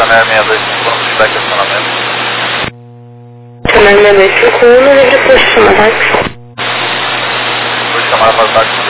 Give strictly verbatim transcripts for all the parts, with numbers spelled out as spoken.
Canal seis dois cinco um, feedback de acionamento. Canal seis dois cinco um, livre posto chamar táxi. Vou chamar para o táxi.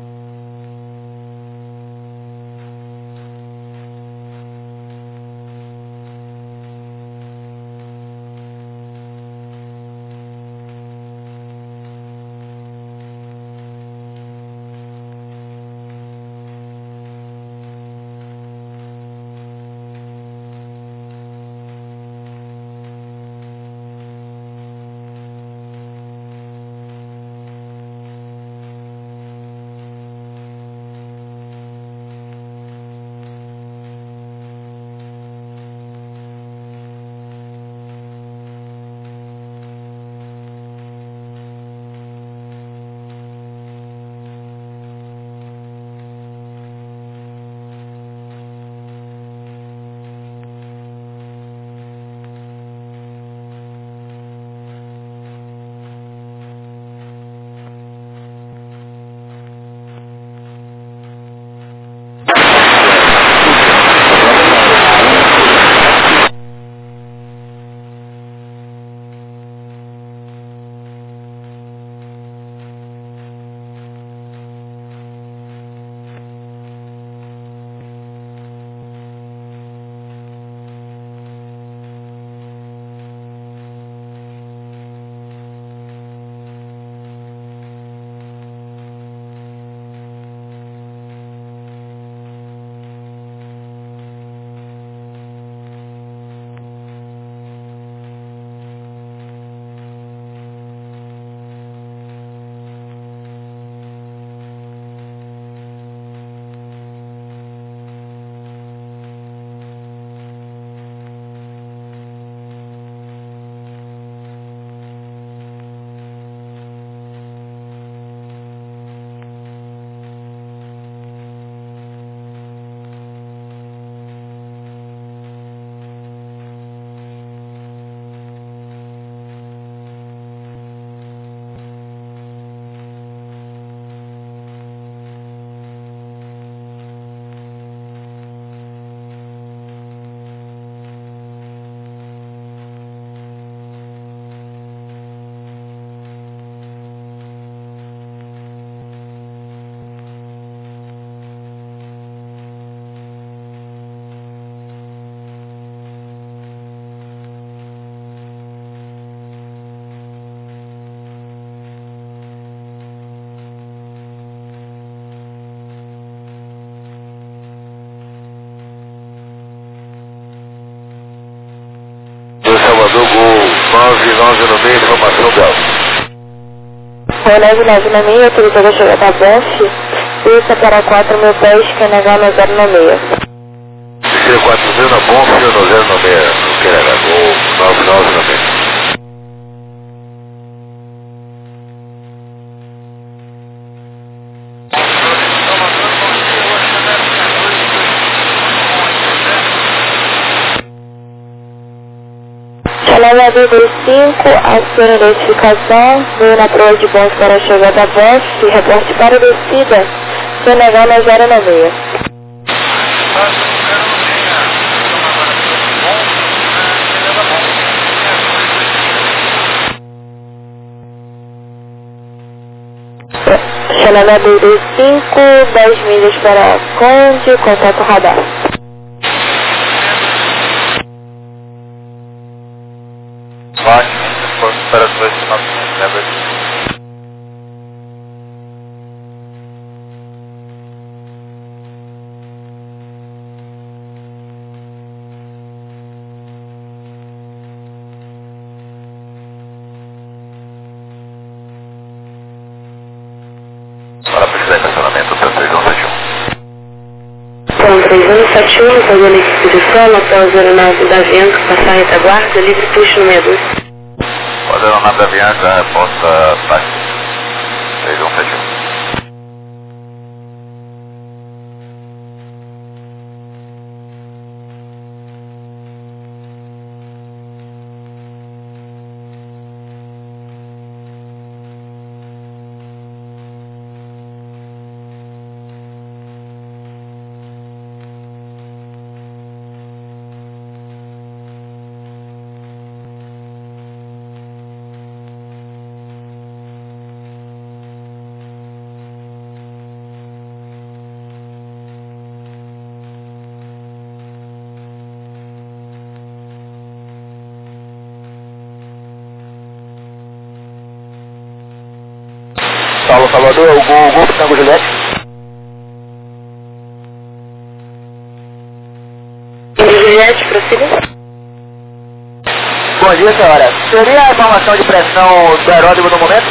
Salvador, Gol nove nove no meio, informação Delta. Gol nove nove no meio, autorizado a chegar da B F, pista para quatro mil pés, Q N H no zero no meio. quatro mil na Bonf, no zero no meio, no Q N H, Gol nove nove no meio. Canal B dois cinco, aciona a identificação, veio na prova de bons para a chegada da B F, reporte para a descida, Q N H no zero no meio. Canal B dois cinco, dez milhas para Conde, contato radar. Ótimo, para as duas nossas para precisar de estacionamento, três um sete um. Então, três um sete um, fazendo expedição, após a aeronave da Avianca, passar a retaguarda, livre puxo no meia dúzia. Pode a aeronave da Avianca, posta táxi, três um sete um. Salvador, é o Gol, Golfo Tango Juliette. Juliette, prossiga. Bom dia, senhora. Seria a informação de pressão do aeródromo no momento?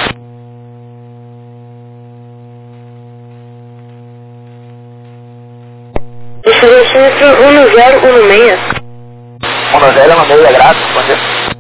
Esse registro um zero um seis. um zero um seis, graças, bom dia.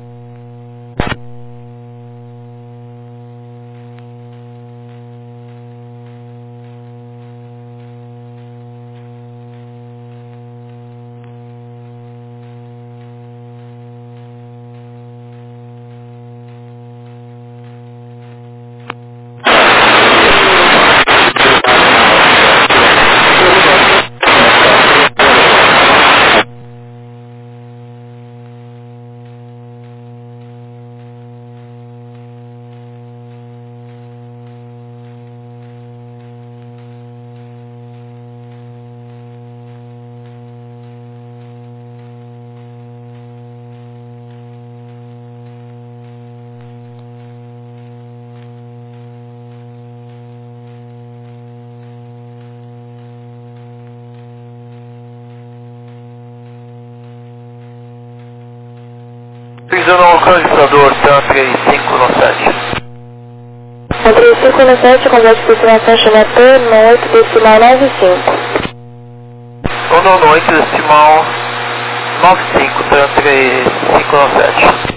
Pisando no canalizador, tanto três cinco no sete. três cinco no sete, conversa de destinação Chamator, no oito decimal nove cinco. Sono no oito decimal nove cinco, tanto três cinco no sete.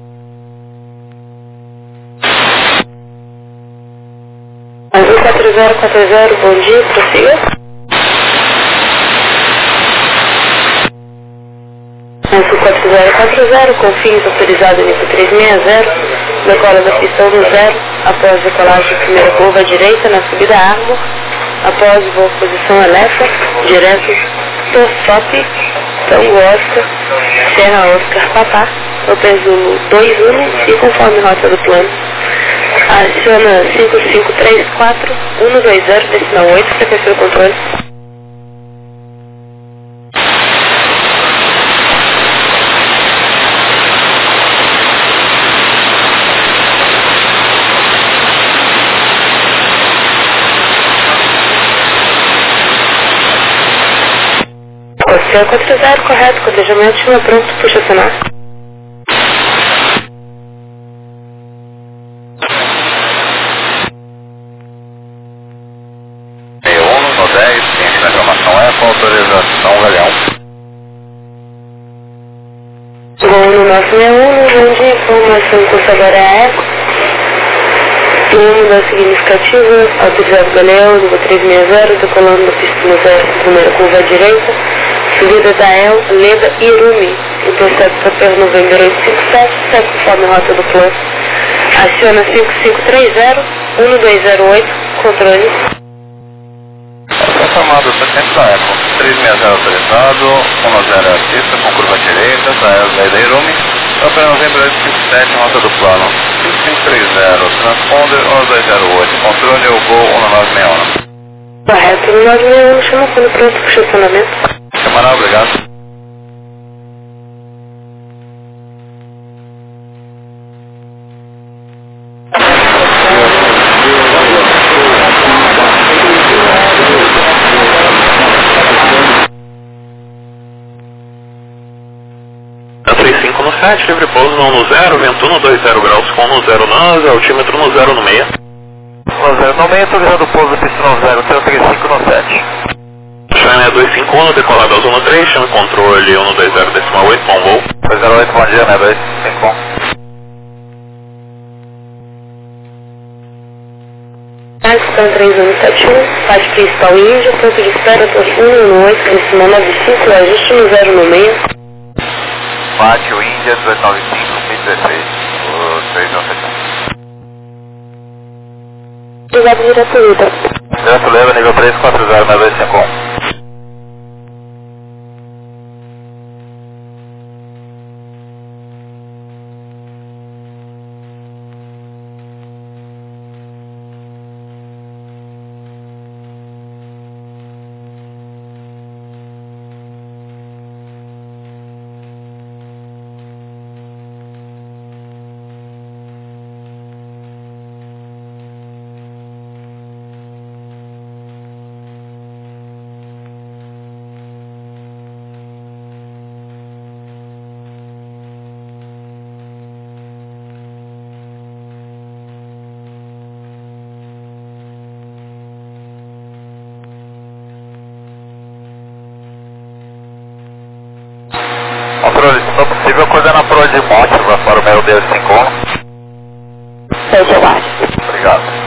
Azul quatro zero quatro zero, bom dia, prossiga. Azul quatro zero quatro zero, com fins autorizado nível trezentos e sessenta, decola da pista do zero, após decolagem de primeira curva à direita na subida Armo, após voo posição Elefa, direto, Stop, Tango Oscar, Serra Oscar Papá, eu presumo dois um e conforme rota do plano. Aciona cinco cinco três quatro um dois zero, decimal oito, frequência do controle. Oceano quatro zero, correto, cotejamento estima pronto, puxa acionar. sessenta e um no dez, ciente da informação é com autorização legal. Gol no nosso sessenta e um, bom dia, informação curso agora é a eco. Número significativo, autorizado Galeão, nível trezentos e sessenta, decolando da pista no zero, primeira curva à direita, subida da El, Leda e Irumi, intercepto papel Novembro oito cinco sete, segue conforme a rota do plano. Aciona cinco cinco três zero um dois zero oito, controle. Essa chamada setenta é com trezentos e sessenta autorizado, um zero a pista com curva à direita, da El, Leda e Irumi, papel Novembro oito cinco sete, rota do plano. cinco cinco três zero, transponder um dois zero oito, controle é o Gol um nove seis um. Correto, no nove seis um, chama quando pronto para o estacionamento. Camarada, obrigado. três cinco no sete, livre pouso não no zero, vento um dois zero graus com no zero nove, altímetro no zero no meio. no zero no meio, autorizado o pouso da pista no zero, três cinco no sete. Chame dois cinco um, decolado ao zona três, chame controle um dois zero decimal oito, bom voo. dois zero oito, bom dia, né, dois cinco um. São três um sete um, parte principal Índia, ponto de espera, um no oito, decimal nove cinco, ajuste no zero no meio. Pátio Índia, dezoito nove cinco, mil e dezesseis, três um sete um. Obrigado, direto Lida. Direto leva, nível três quatro zero, né, dois cinco um. Controle, se for possível, coordenar por de Monte para o meu D cinco um. Sete abaixo. Obrigado.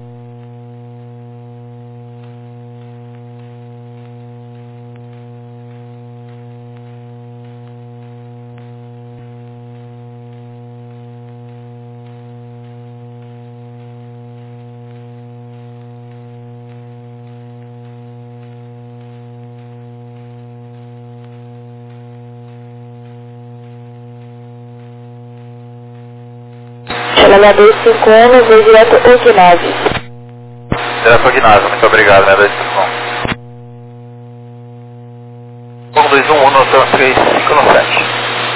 Chama dois cinco um, vem direto ao ginásio. Direto ao ginásio, muito obrigado, né, dois cinco um. um dois um um, nove três cinco nove sete.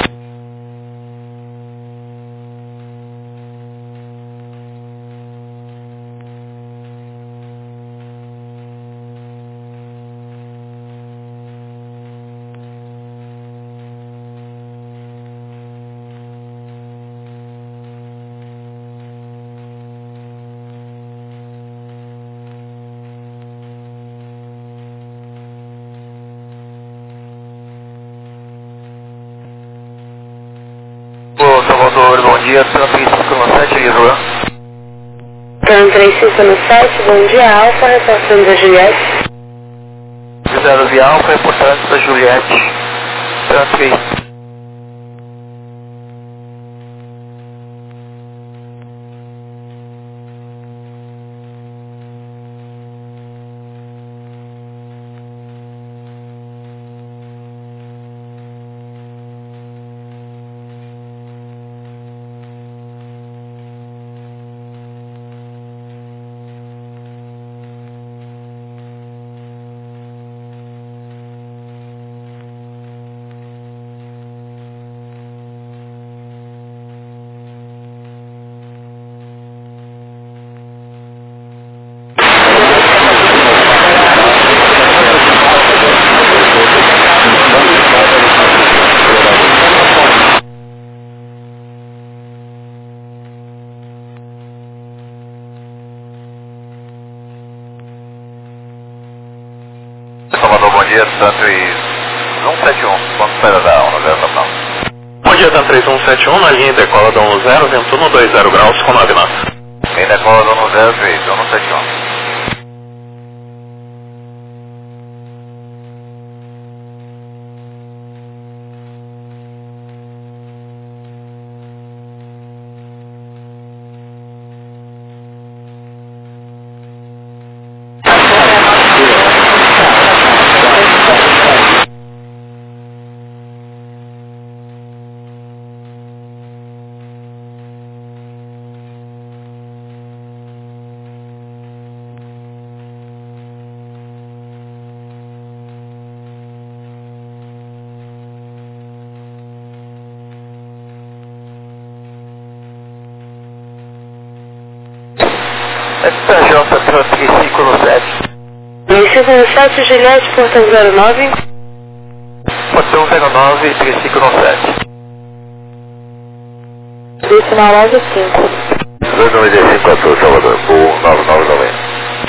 Salvador, bom dia, Tran três cinco nove sete, Isla. Tran três cinco nove sete, bom dia, Alfa, reportando da Juliette. zero Via Alfa, reportando da Juliette. Tran três. Salvador, bom dia, Santos um sete um, quanto espera da um zero Natal? Bom dia, Tan três um sete um, na linha decola da um zero, vento um dois zero graus com nove knots. Linha decola da um zero três, um sete um. J três cinco nove sete. três cinco nove sete, Juliette, portão zero nove. Portão zero nove, três cinco nove sete. Decimal nove cinco. dois nove cinco quatro, Salvador, por nove nove nove.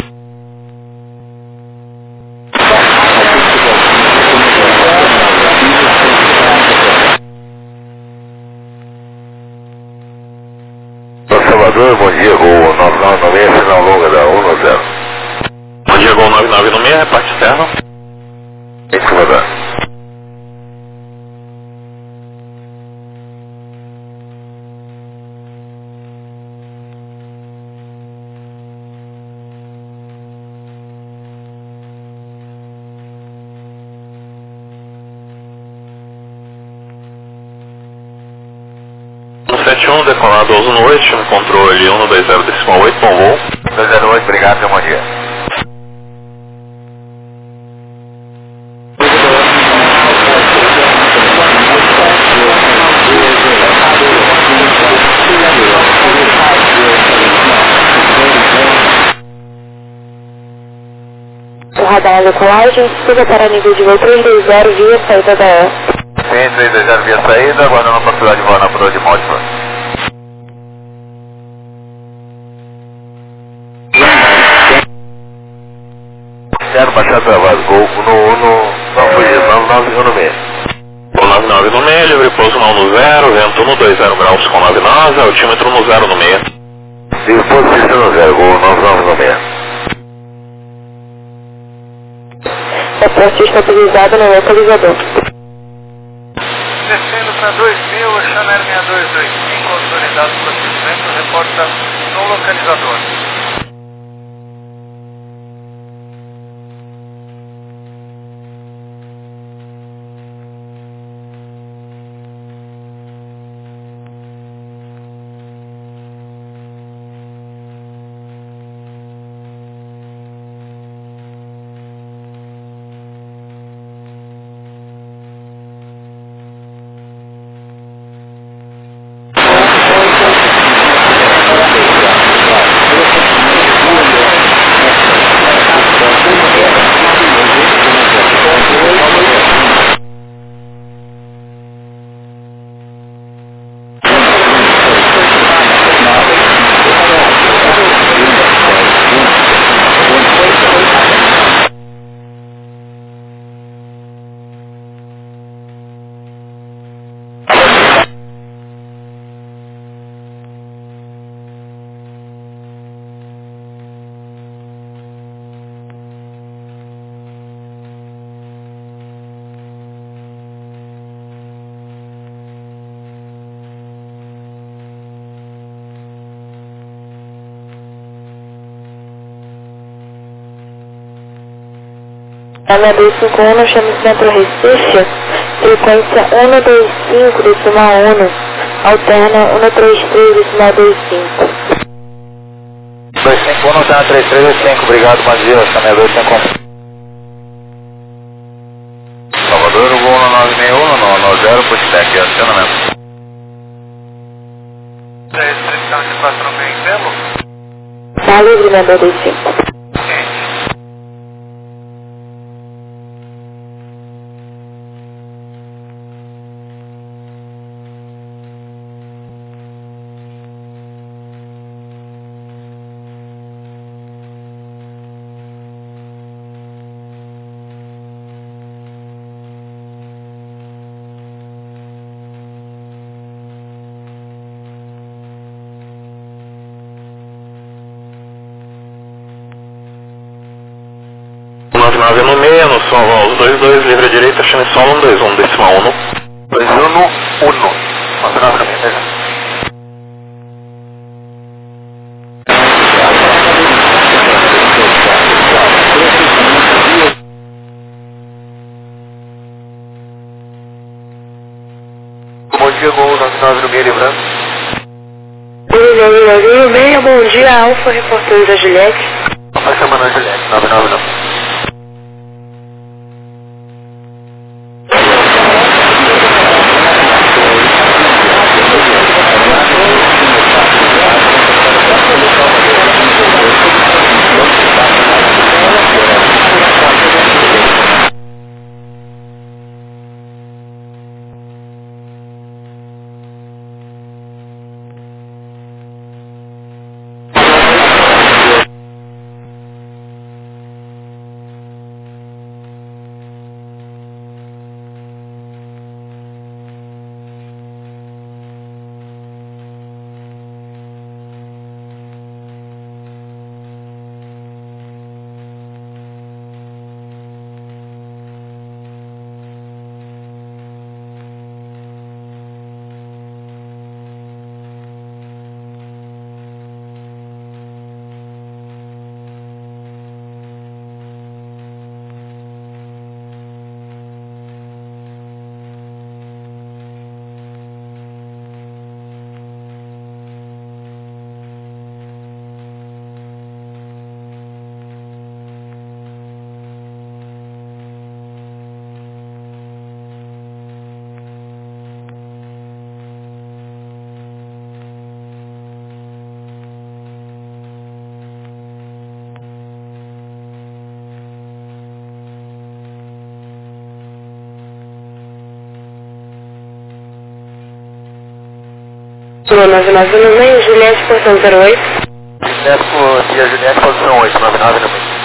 Salvador, bom dia, Gol nove nove nove seis, sinal longa da um nove zero. Bom dia, Gol nove nove nove seis, reparte externo. Em Salvador. sete um, decolado onze noite, controle um dois zero decimal oito, bom voo. dois zero oito, obrigado, bom dia. O radar da decolagem, siga para nível de voo três dois zero via saída da E. Sim, três dois zero via saída, aguardando a possibilidade de voar na proa de Monte. Quero baixar travado, Gol no, no, não foi isso, nove nove um seis. nove nove no meio, livre pouso não no zero, vento no dois zero graus com nove nove, altímetro no zero no meio. Livre pouso descendo no zero, voo nove nove no meio. Aposto estabilizado no localizador. Descendo para dois mil, Chanel seis dois dois cinco, autorizado o procedimento, reporta no localizador. A seis dois cinco um, chama Centro Recife, frequência um dois cinco, decimal um, alterna um três três, decimal dois cinco. dois cinco um, alterna três três dois cinco, obrigado, bom dia, seis dois cinco um. Salvador, o voo no nove seis um, no, no zero, pushback, acionamento. Restrição de quatro meio, Belo? Tá livre, seis dois cinco. nove nove no meio, no solo os dois dois, livre à direita, chame solo um dois um, decimal um. dois um, um. nove nove no meio, veja. Bom dia, gol nove nove no meio, livrando. Rio meia, bom dia, Alfa, reportando da Juliette. Vai chamando a Juliette, nove nove não. nove nove no meio, Juliette, portão zero oito. Juliette, dia Juliette, posição oito, nove nove no meio.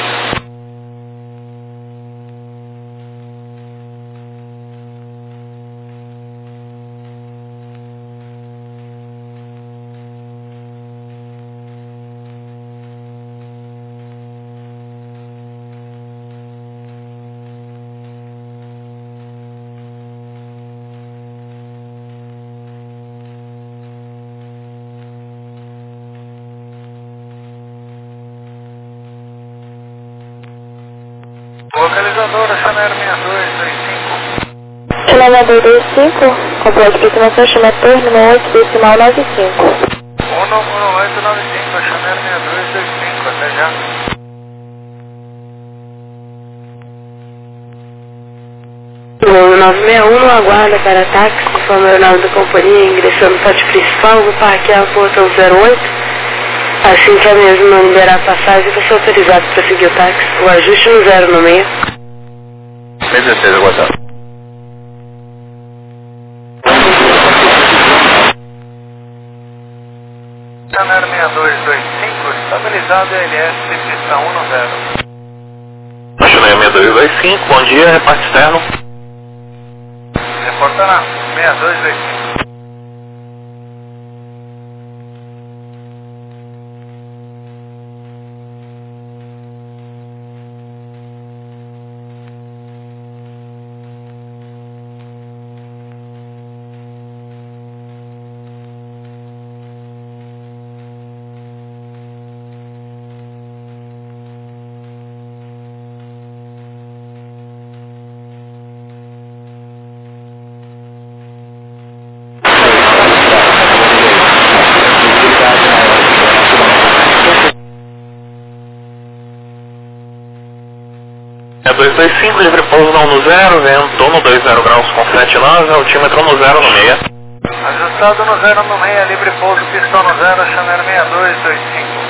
Isadora, Chanel seis dois dois cinco. Chanel seis dois dois cinco, complete de aproximação, Chanel número oito, decimal nove cinco. um um oito nove cinco, Chanel seis dois dois cinco, até já. O nove seis um no aguarda para táxi, conforme o aeronave da companhia, ingressando no pátio principal, vou parquear o portão zero oito. Assim que a mesma liberar a passagem, vai ser autorizado para seguir o táxi. O ajuste no zero no meio. dezesseis, aguardado. Chanel seis dois dois cinco, estabilizado L S, pista um no zero. Chanel seis dois dois cinco, bom dia, reparte externo. Reportará, seis dois dois cinco. dois dois cinco, livre pouso não no zero, vento no dois zero graus com sete nove, altímetro no zero no meia. Ajustado no zero no meia, livre pouso, pistão no zero, Chanel seis dois dois cinco.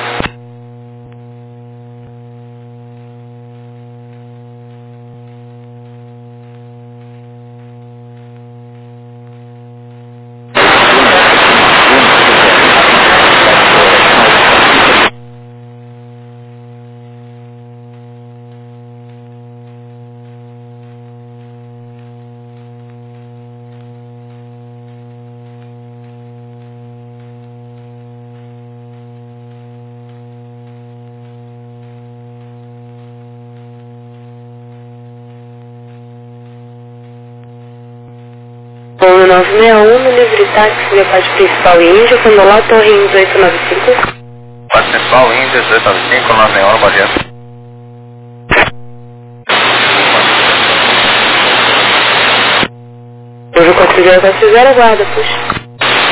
O nove seis um no livre táxi via pátio principal Índia, quando lá Torre Índia oito nove cinco. Pátio principal Índia oito nove cinco, nove seis um, bom dia. Uso quatro zero quatro zero, aguarda, puxa.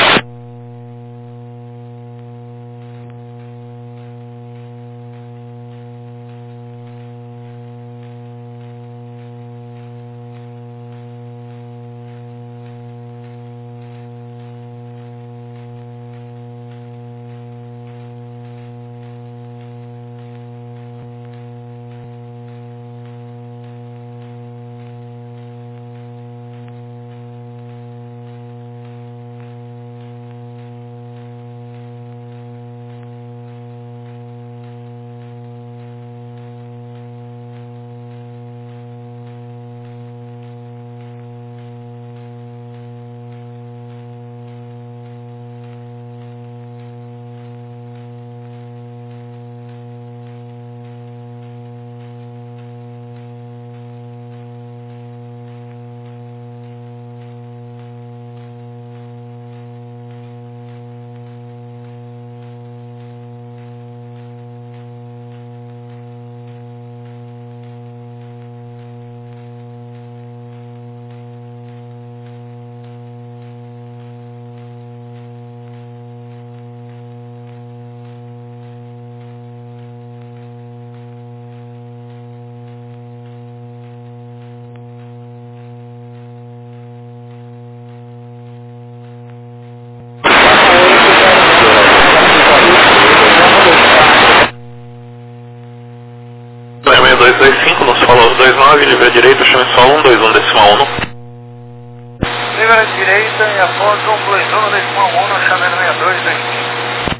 dois dois cinco, nos falou dois nove, livre à direita, chame só um dois um decimal um. Livre à direita e após um dois um decimal um, Chanel seis dois dois cinco.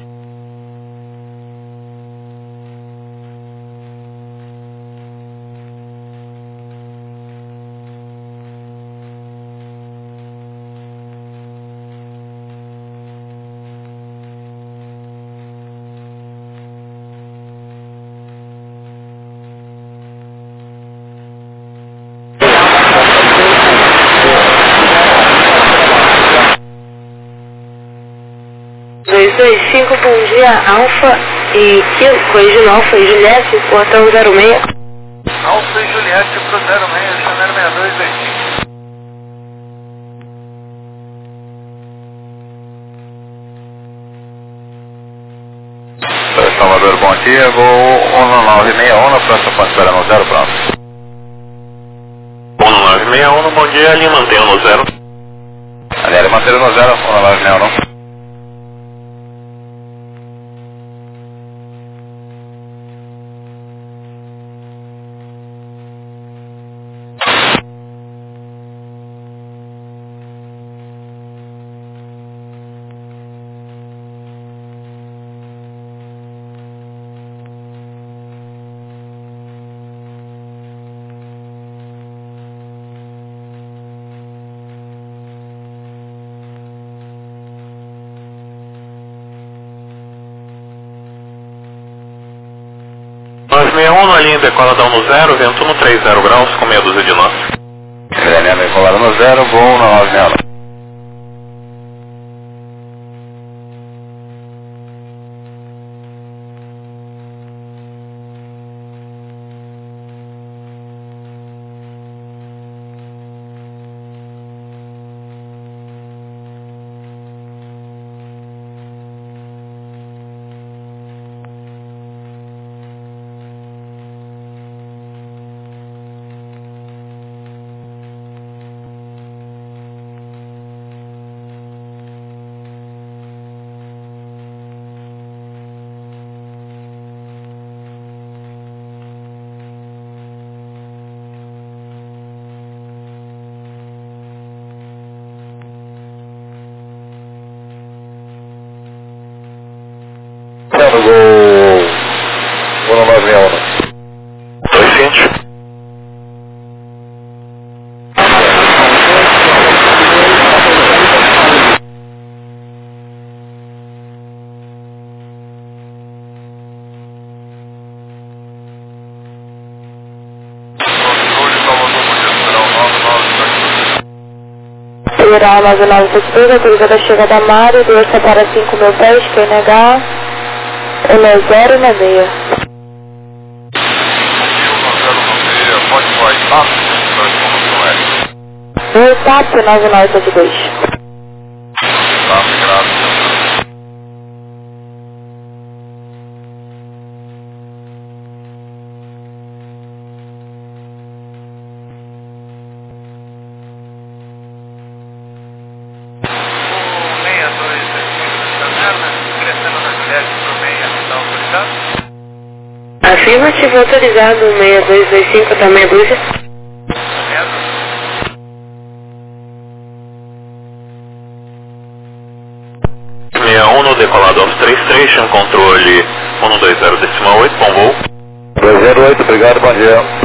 dois dois cinco, bom dia, Alfa e Kilo, corrigindo Alfa e Juliette, portão zero seis. Alfa e Juliette pro zero seis, Chanel seis dois dois cinco. Salvador, bom dia, voo um nove seis um, na próxima ponte esperando zero, pronto. um nove seis um, bom dia, ali mantenha no zero. Ali, ali mantenha no zero, um nove seis um. nove seis um, na linha decoladão no zero, vento no três zero graus, com meia dúzia de nós. Linha decolada no zero, voo nove seis um. No gol um nove seis um. dois vinte. Federal nove nove sete dois, autorizada a chegada a Mário, duas para cinco mil pés, Q N H, L zero na meia. No TAP nove nove sete dois. Tá, graças. Afirmativo autorizado, seis dois dois cinco, tá meia dúzia. seis um no decolado aos três três, controle um dois zero decimal oito, bom voo. dois zero oito, obrigado, bom dia.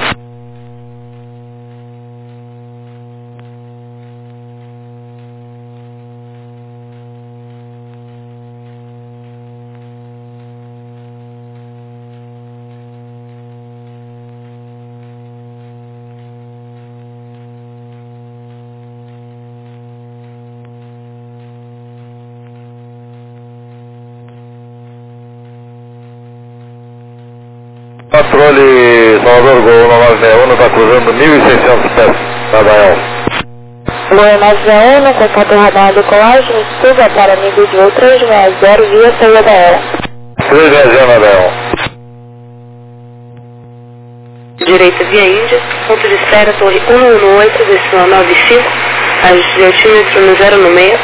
Controle Salvador, Gol um nove seis um, está cruzando mil e seiscentos pés, Nadael. Gol nove seis um, contato radar decolagem, suba para amigo de voo três seis zero via saída aérea. três seis zero, Nadael. Direita via Índia, ponto de espera, torre um um oito, decimal nove cinco, ajuste de altímetro no zero no meio.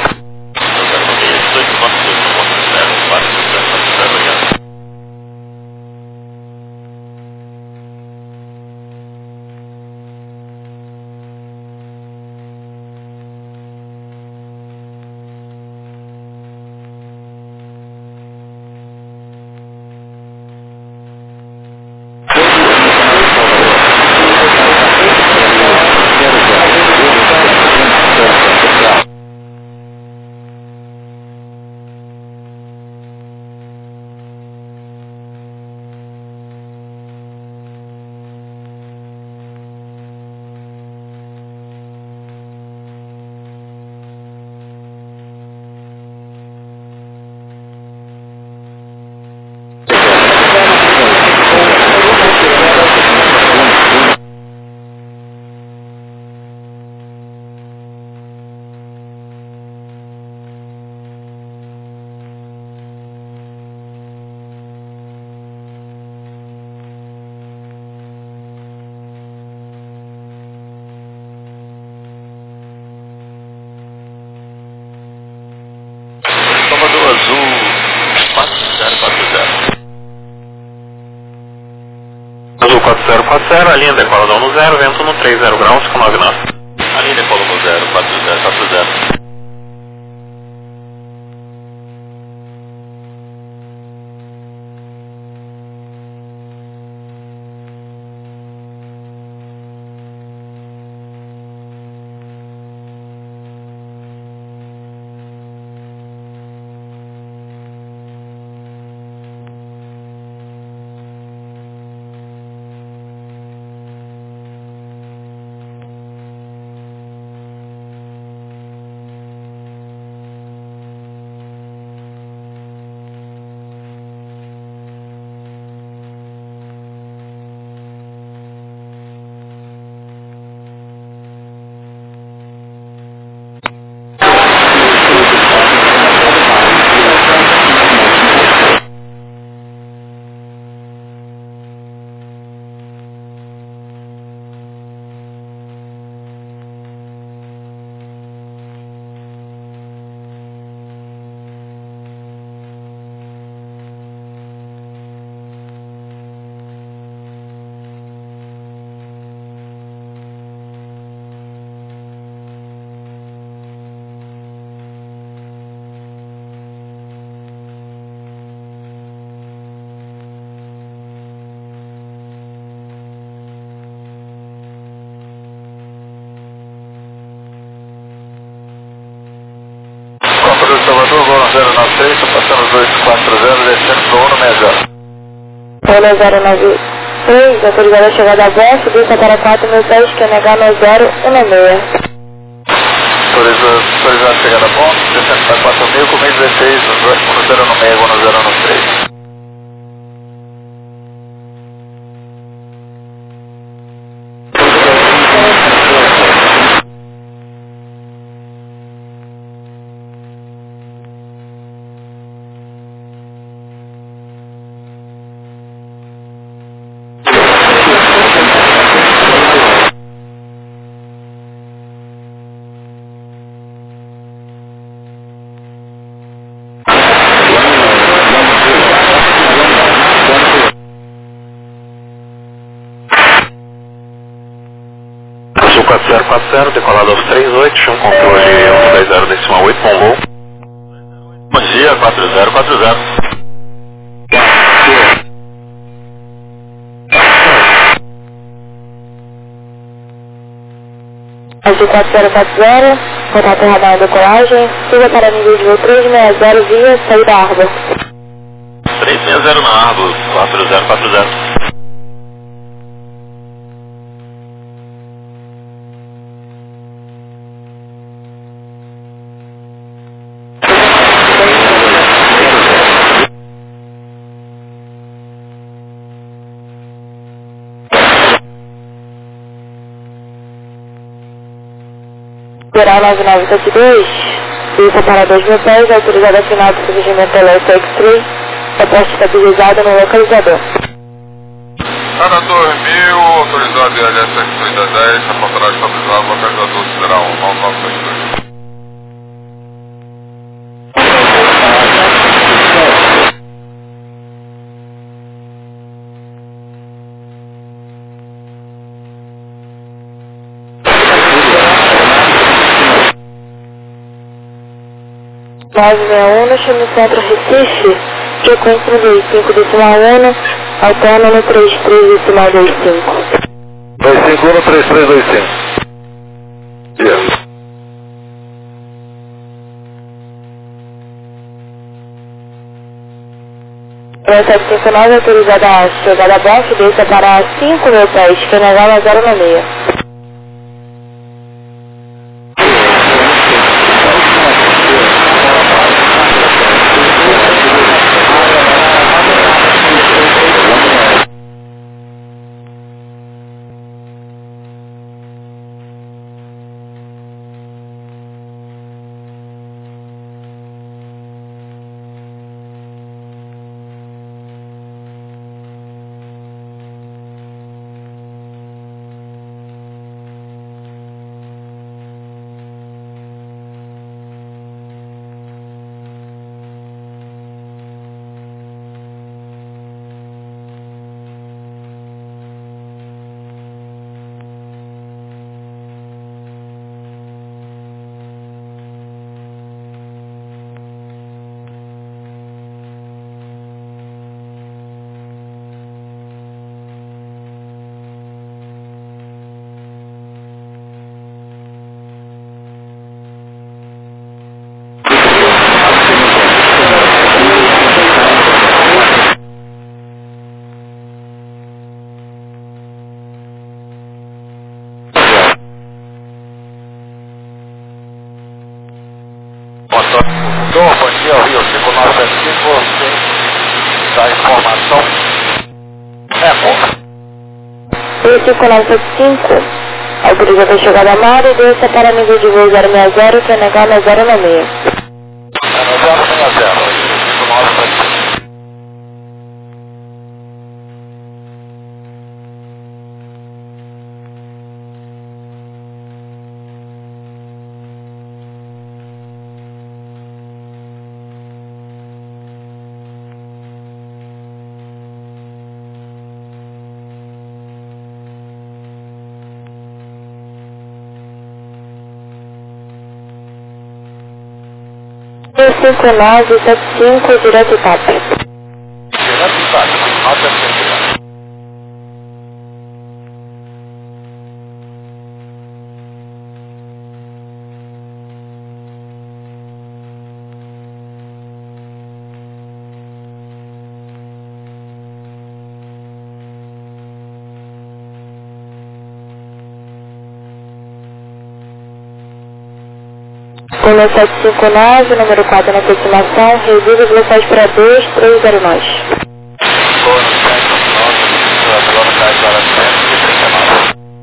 quatro zero, a linha decola do no zero, vento no três zero graus com nove nós. A linha decola no zero, quatro zero, quatro zero. Salvador, voo zero nove seis, passando dois quatro zero, descendo para o um seis zero. Voo zero nove seis, autorizada a chegada a bordo, desça para quatro mil pés, Q N H no zero um seis. Autorizada a chegada a bordo, descendo para quatro mil, com mil dezesseis, um zero um seis, um zero um três. quatro zero quatro zero, decolado aos três oito, chão controle um dois zero decimal oito, bom voo. Bom dia, quatro zero quatro zero. Azul quatro zero quatro zero, contato radar decolagem, siga para nível de voo três seis zero via saída Arbor. três seis zero na Arbor, quatro zero quatro zero. Geral nove nove sete dois, desça para dois mil pés, autorizada a final do surgimento elétrico X-Ray, aposto estabilizado no localizador. Para dois mil, autorizado I L S X três dez, apontará estabilizado, localizador sideral nove nove sete dois. nove seis um, no chame centro Recife, frequência no dois cinco decimal um, alterna no trinta e três decimal vinte e cinco. dois cinco um no três três dois cinco. Yes. sete cinco nove, autorizada a chegada a bordo, desça para cinco mil pés, Q N H no zero seis. Doutor, bom dia, Rio cinco nove sete cinco, você dá informação. É, bom. Rio cinco nove sete cinco, autorizado a chegada a mar e desça para nível de voo zero seis zero, T N H zero seis seis. É no zero seis zero, Rio cinco nove sete cinco. Rio cinco nove sete cinco, direto TAP. Direto TAP, nota cinco. Gol sete cinco nove, número quatro na aproximação, reduz a velocidade para dois três zero nós. Gol sete cinco nove, velocidade para cento e trinta e nove.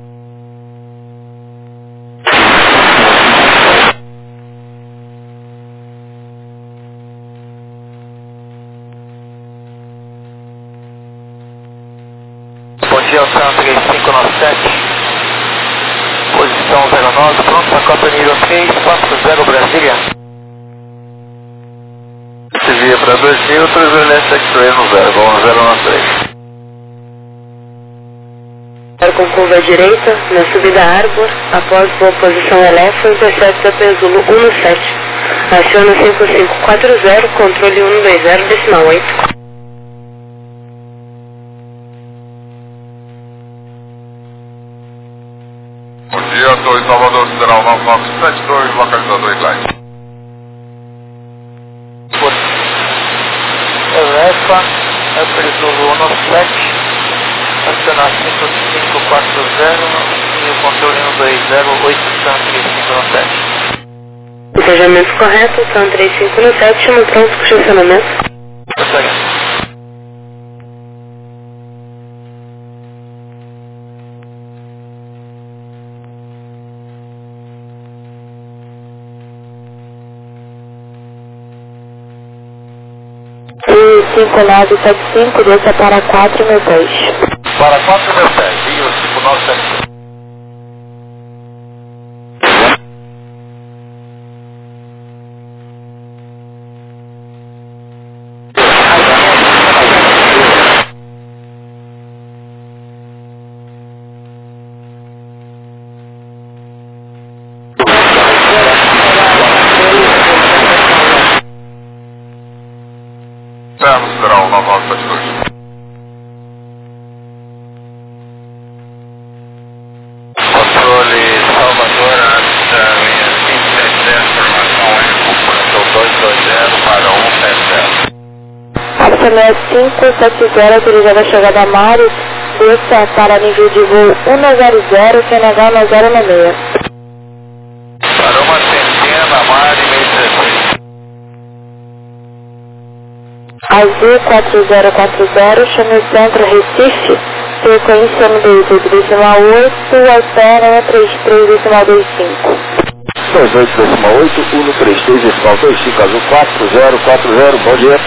Bom dia, Oceano três cinco nove sete. Posição zero nove, pronto para Copa nível três quatro zero Brasília. Desvia para dois mil, três Orlando X-Ray no zero, vamos zero nove três. Com curva à direita, na subida Arbor, após boa posição Elefant, excesso da Pezulo um no sete. Aciona cinco cinco quatro zero, controle um dois zero, decimal oito. Bom dia, dois Salvador Federal nove nove sete dois, localizador Iglesias. Elefa, Pezulo um no sete, acionar cinco cinco quatro zero e o controle um dois zero, oito três cinco no sete. Ensejamento correto, são três cinco no sete, no pronto para estacionamento. Consegue. cinco nove sete cinco, desça para quatro mil pés. Para quatro mil pés, Rio cinco nove sete cinco. Inferno Federal nove nove sete dois. Controle Salvador, acha linha cinco sete zero, informação é computação dois dois zero para um sete zero. Axa seis cinco sete zero, autorizada a chegada a mar e desça para nível de voo um zero zero, T N H zero seis seis. Para uma centena, mar e meio dezesseis. Azul quatro zero quatro zero, chame o centro Recife, frequência no dois oito decimal oito, alterna três três decimal dois cinco. dois oito decimal oito, um três três decimal dois cinco, azul quatro zero quatro zero, bom dia.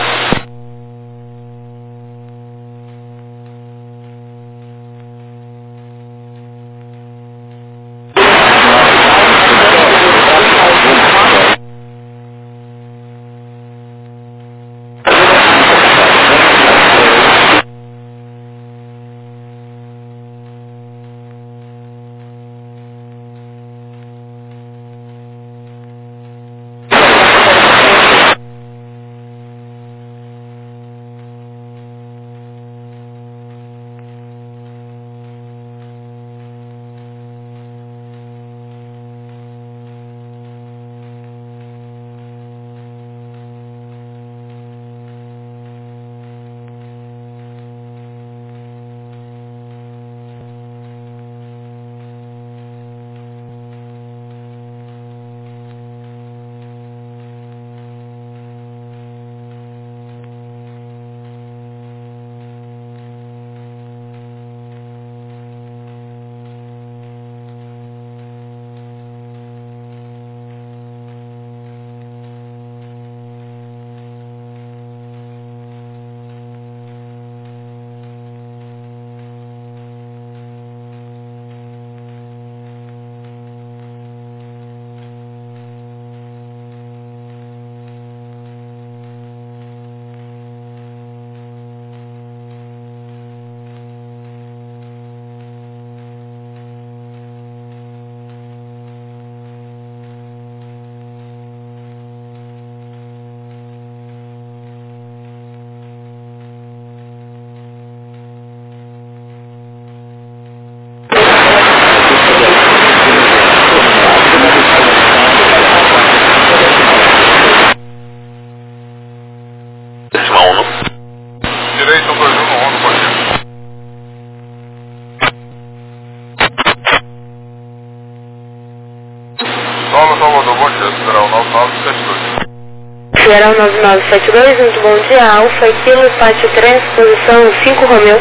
nove sete dois, muito bom dia, Alfa, Kilo, Pátio três, posição cinco Romeu.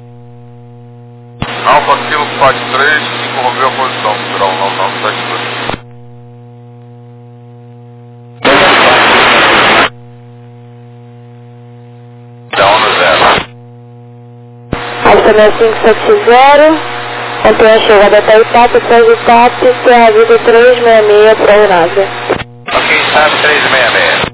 Alfa, Kilo, Pátio três, cinco Romeu, posição cultural nove nove sete dois. Alfa seis cinco sete zero, ontem a chegada até Itap, após Itap, tem a vida três seis seis para a Unásia. Ok, Itap três seis seis.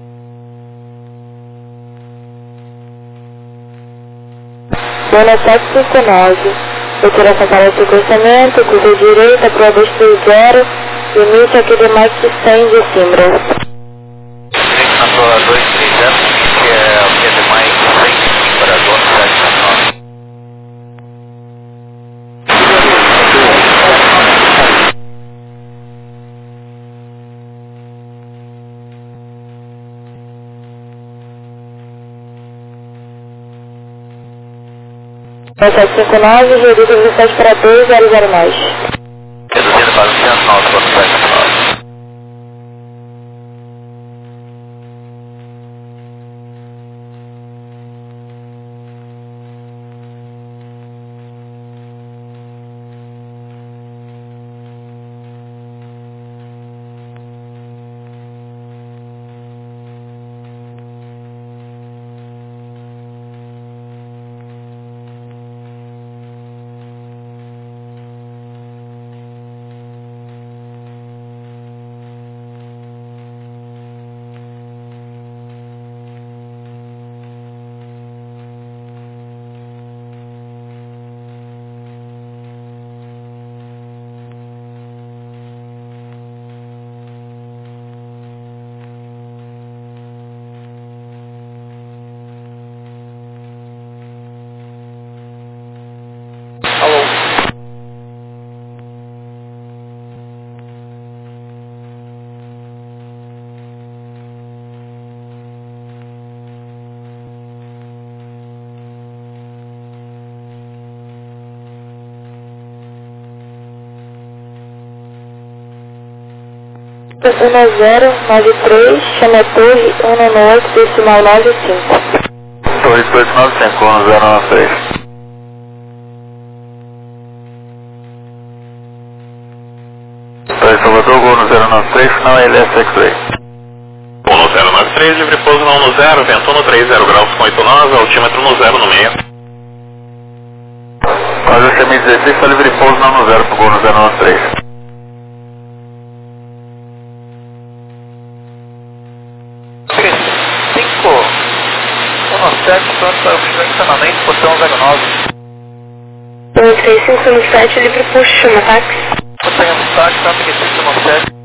Dona sete cinco nove, retiração para o sequenciamento, curva direita, prova três zero, limite aqui de Max cem de Simbra. Na prova dois três zero, limite é o que de mais cem de Simbra, Dona sete cinco nove. sete cinco nove, reduzido dezessete para dois zero zero mais. Reduzindo para cento e nove, Dona sete cinco nove. um zero nove três, chama Torre um oito, decimal nove cinco. Torre dois nove cinco, um zero nove três. Torre Salvador, Gol no zero nove três, final L S X-Ray. Gol no zero nove três, livre pouso não no zero, vento no três zero graus com oito nove, altímetro no zero no meio. Quase C M I dezesseis, está livre pouso não no zero, pro Gol no zero nove três. Pronto para o posicionamento, portão zero nove. dois três cinco um sete, livre push, chama táxi. Portão um táxi, tanto que cinco um sete.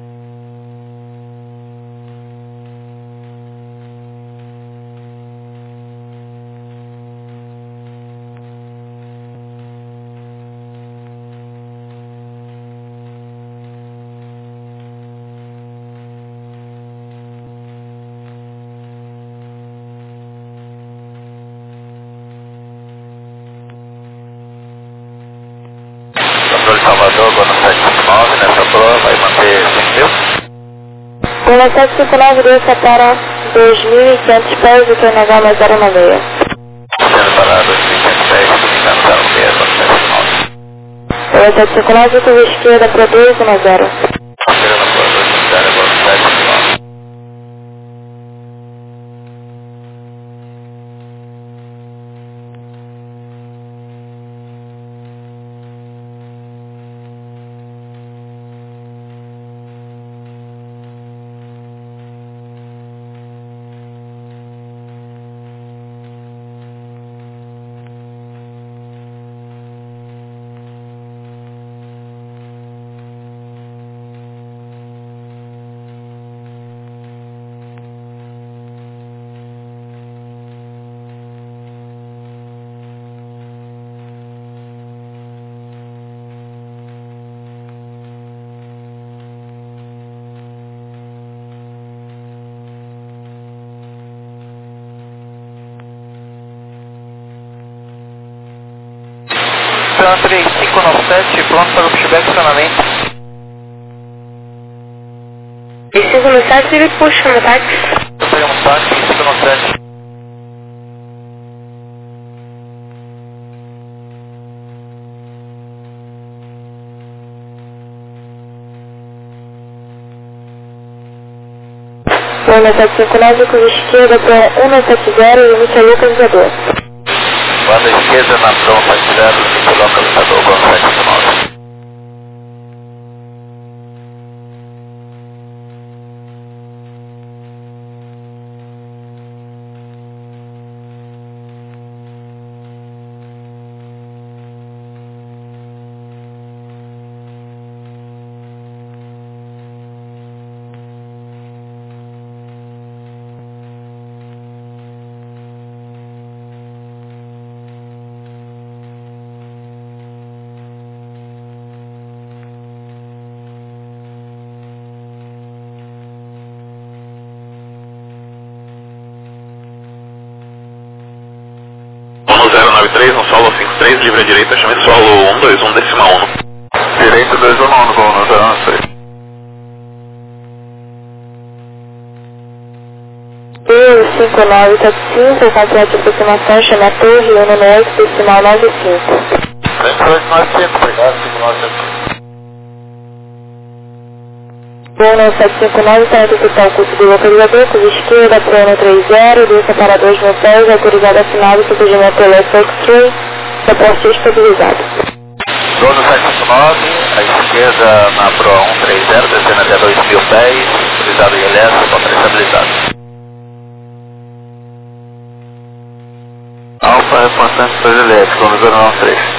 Salvador, Gol no sete cinco nove, nessa prova vai manter cinco mil. Gol no sete cinco nove, desça para dois mil e quinhentos pés, e T N H mais zero nove seis. Sendo para dois mil e quinhentos pés, dominando zero seis, Gol no sete cinco nove. Gol no sete cinco nove, curva esquerda para dois um zero. Esquerda para dois um zero, Gol no sete cinco nove. três cinco nove sete, pronto para o pushback acionamento. três cinco nove sete, ele puxa no táxi. Pegamos táxi vinte e cinco no sete. Banda sete cinco nove, curva esquerda para cento e setenta, limite localizador. Banda esquerda na Pro cento e setenta, limite localizador, Banda sete cinco nove. zero nove três, no solo cinco três, livre à direita, chame solo um dois um decimal um. Direito dois um um, voo no zero nove três. dois cinco nove sete cinco, complete a aproximação, chame a torre um no oito, decimal nove cinco. dois nove cinco, obrigado, cinco nove sete cinco. Voo no sete cinco nove, para executar o curso do localizador, curva esquerda, plano três zero, dois separadores no pés, autorizado assinado, procedimento Electro X-Ray, suporte estabilizado. Voo no sete cinco nove, à esquerda na Pro cento e trinta, descendo até dois mil pés, autorizado em elétrico, suporte estabilizado. Alfa, reportante dois elétrico, no zero nove três.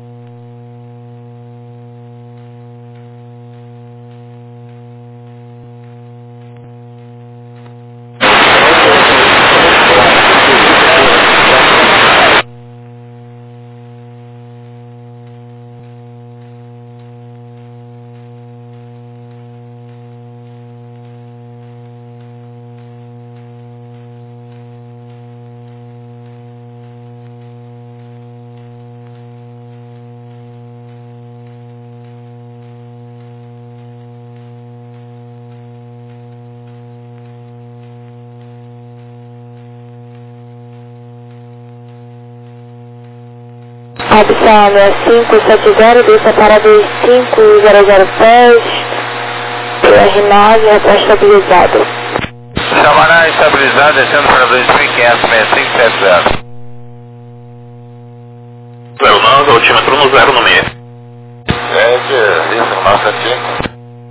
Opção cinco sete zero, dois separados cinco zero zero pés, P R nove, até estabilizado. Samará estabilizado, descendo para dois mil e quinhentos, sessenta e cinco setenta. zero nove, altímetro no zero no meio. Sede, isso, nossa cinco.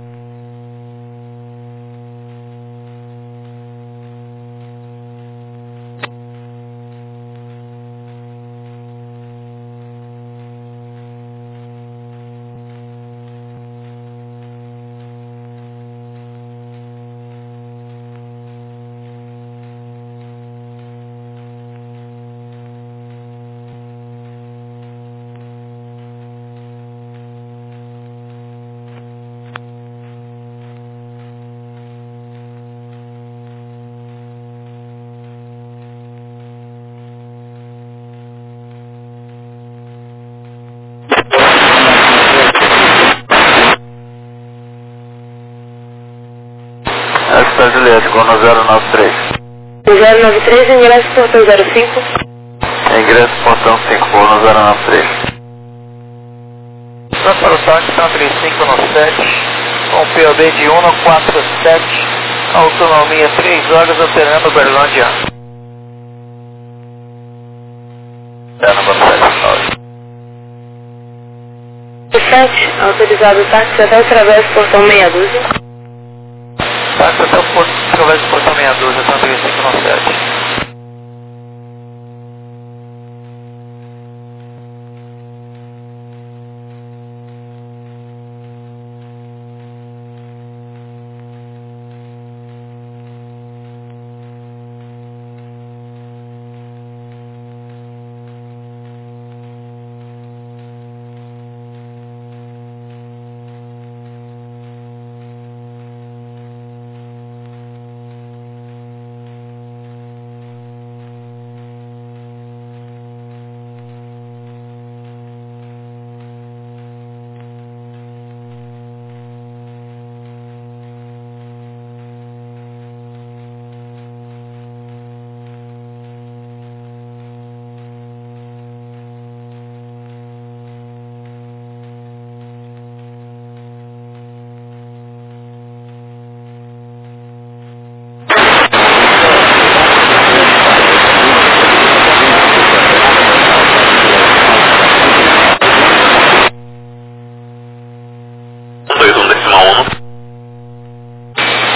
Expresso elétrico no zero nove três. zero nove três, ingresso portão zero cinco. Ingresso portão cinco, voo no zero nove três. Vamos para o táxi cento e trinta e cinco no sete, com P O B de um no quatro sete, autonomia três horas, operando Uberlândia. É no banco sete nove. sete, autorizado o táxi até através do portão meia dúzia. Táxi até o porto, através do portão meia dúzia, cento e trinta e cinco no sete.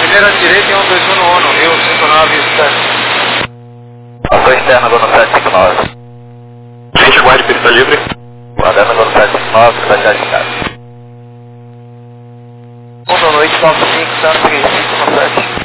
primeira direita e um dois um no ONU, Rio cinco nove sete. Ação externa, Gono sete cinco nove. Gente, aguarde pista livre. Guardando Gono sete cinco nove, está já ligado. Boa noite, nove cinco, Santos três cinco sete.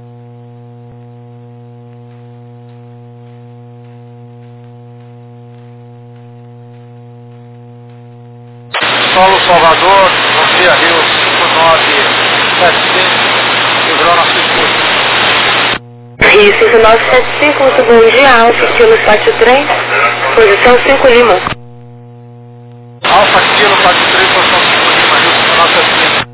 Solo Salvador, Sofia Rio cinco nove sete cinco, livrou nosso escudo. Rio cinco nove sete cinco, muito bom dia, Alfa, estilo Fátio trem, posição cinco Lima. Alfa Kilo Fátio três, posição cinco Lima, Rio cinco nove sete cinco.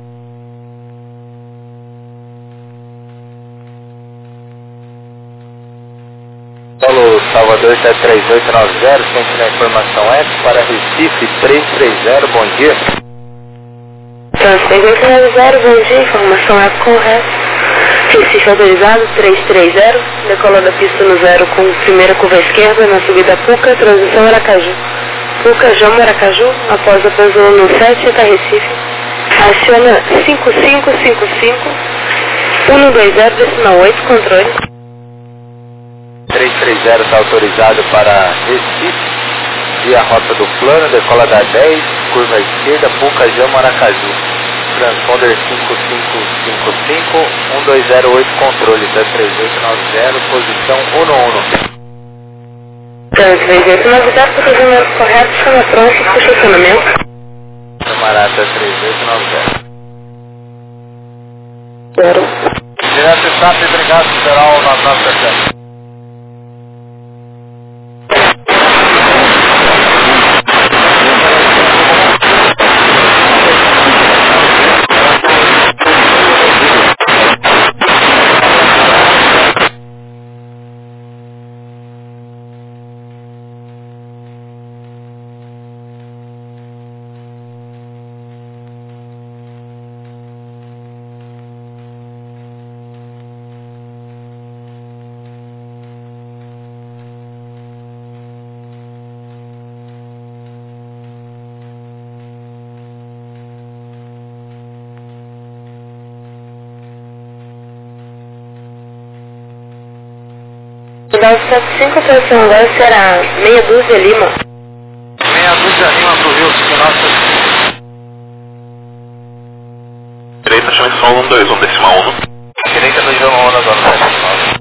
Solo Salvador sete três oito nove zero, sente na informação Eco para Recife três três zero, bom dia. Trans três oito nove zero, bom dia, informação é correta. Recife autorizado três três zero, decolou da pista no zero com primeira curva esquerda na subida Puca, transição Aracaju. Puca, Jama, Aracaju, após a pouso no sete até Recife. Aciona cinco cinco cinco cinco, um dois zero, decimal oito, controle. três três zero está autorizado para Recife, via rota do plano, decola da dez, curva esquerda, Puca, Jama, Aracaju. Transponder cinco cinco cinco cinco, um dois zero oito, controle da três oito nove zero, posição um no um. Trans três oito nove zero, procedimento correto, chama pronto para estacionamento. Camarada três oito nove zero. Zero. Direto Estado e Brigada Federal na Praça sete. nove sete cinco, atenção agora será meia dúzia Lima. Meia dúzia Lima pro Rio cinco nove sete cinco. Direita, chama solo um dois um, decimal um. Direita do João um, agora sete cinco nove.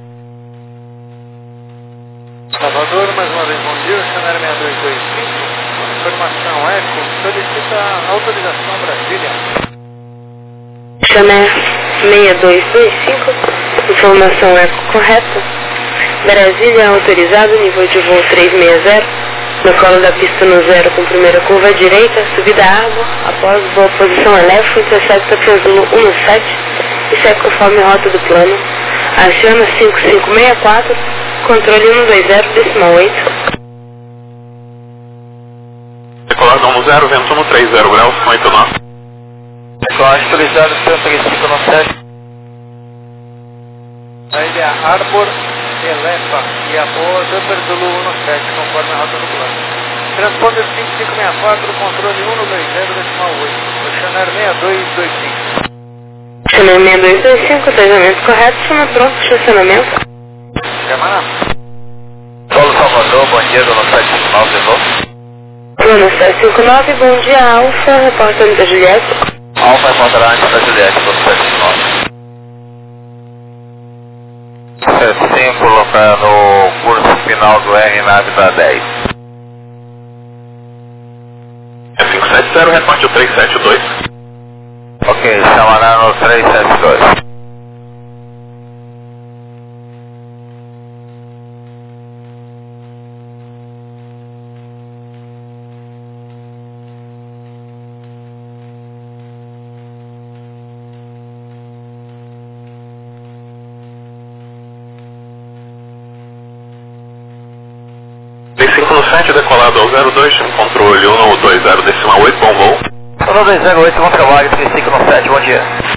Salvador, mais uma vez, bom dia, cenário seis dois dois cinco, informação Eco, solicita autorização Brasília. Chamer seis dois dois cinco, informação Eco correta. Brasília autorizado, nível de voo três seis zero, decola da pista no zero com primeira curva à direita, subida à água, após boa posição elétrica, intercepta transumo um sete e segue conforme a rota do plano. Aciona cinco cinco seis quatro, controle um dois zero, decimal oito. Decolado um zero, vento no três zero graus, com oito nove. Decolagem autorizado, três cinco nove sete. A ilha Arbor, Elefa e após Upper Zulu um sete, conforme a rota do plano. Transponder cinco cinco seis quatro, controle um dois zero, decimal oito. Oceanar seis dois dois cinco. Chamer seis dois dois cinco, treinamento correto, chama pronto, estacionamento. Camará. Solo Salvador, bom dia, Gono sete cinco nove de novo. Gono sete cinco nove, bom dia, Alfa, repórter da Juliette. Alfa encontrará antes da Juliette, Gono sete cinco nove. Sim, colocar no curso final do R nave da dez. É cinco sete zero, reporte o três sete dois. Ok, chamará no três sete dois. cinco sete, decolado ao zero dois, controle um dois zero, decimal oito, bom voo. um dois zero oito, bom trabalho, três cinco nove sete, bom dia.